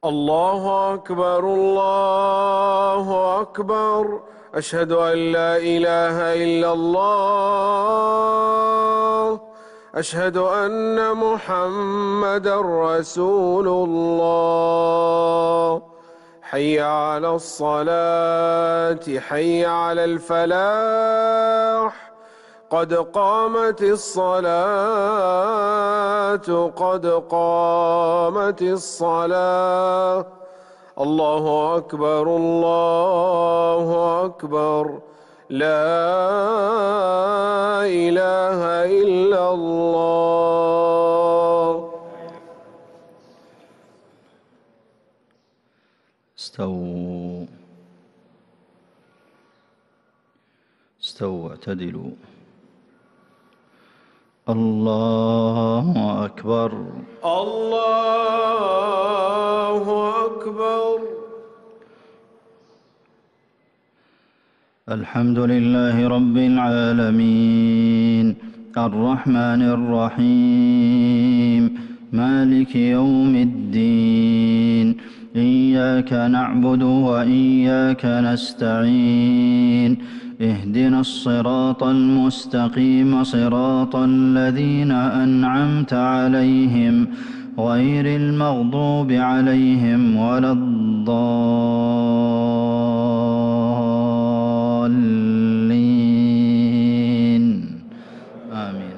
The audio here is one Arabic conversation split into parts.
الله أكبر الله أكبر. أشهد أن لا إله إلا الله. أشهد أن محمدا رسول الله. حي على الصلاة حي على الفلاح. قد قامت الصلاة قد قامت الصلاة. الله أكبر الله أكبر. لا إله إلا الله. استووا استووا اعتدلوا. الله أكبر الله أكبر. الحمد لله رب العالمين الرحمن الرحيم مالك يوم الدين إياك نعبد وإياك نستعين اهدنا الصراط المستقيم صراط الذين أنعمت عليهم غير المغضوب عليهم ولا الضالين آمين.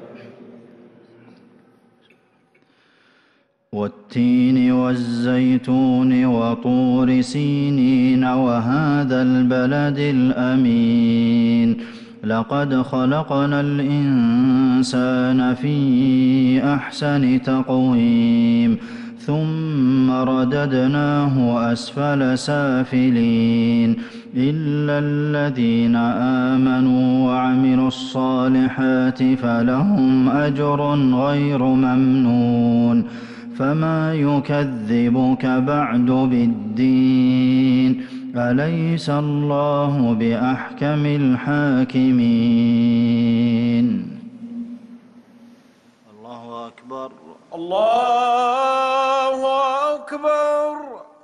والتين والزيتون وطور سينين وهذا البلد الأمين لقد خلقنا الإنسان في أحسن تقويم ثم رددناه أسفل سافلين إلا الذين آمنوا وعملوا الصالحات فلهم أجر غير ممنون فما يكذبك بعد بالدين أليس الله بأحكم الحاكمين. الله أكبر الله أكبر.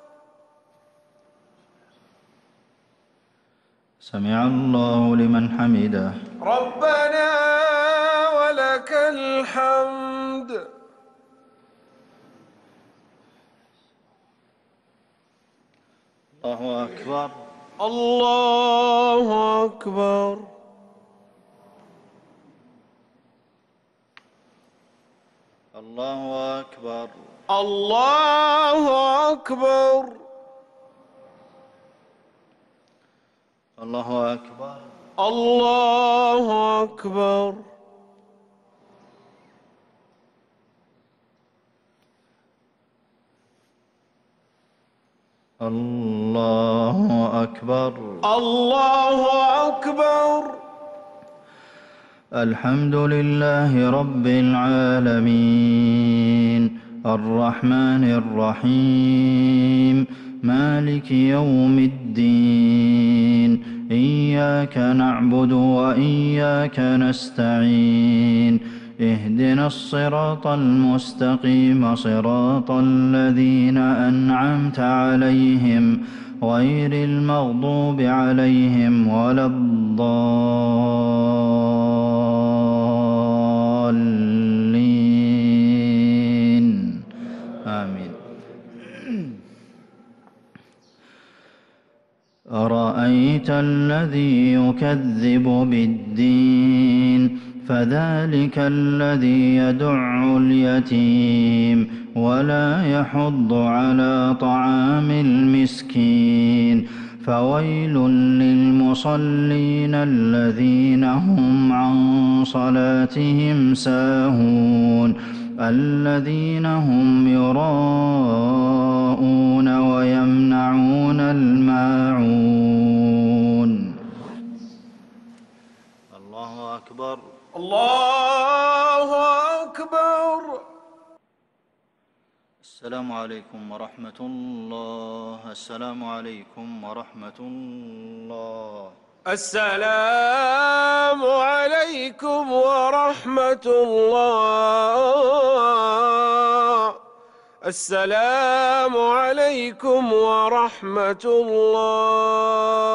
سمع الله لمن حمده. ربنا ولك الحمد. الله أكبر الله أكبر. الله أكبر الله أكبر. الله أكبر الله أكبر. الله أكبر الله أكبر. الحمد لله رب العالمين الرحمن الرحيم مالك يوم الدين إياك نعبد وإياك نستعين اهدنا الصراط المستقيم صراط الذين أنعمت عليهم غير المغضوب عليهم ولا الضالين آمين. أرأيت الذي يكذب بالدين فذلك الذي يدع اليتيم ولا يحض على طعام المسكين فويل للمصلين الذين هم عن صلاتهم ساهون الذين هم يراءون ويمنعون الماعون. الله أكبر الله أكبر. السلام عليكم ورحمة الله. السلام عليكم ورحمة الله. السلام عليكم ورحمة الله. السلام عليكم ورحمة الله.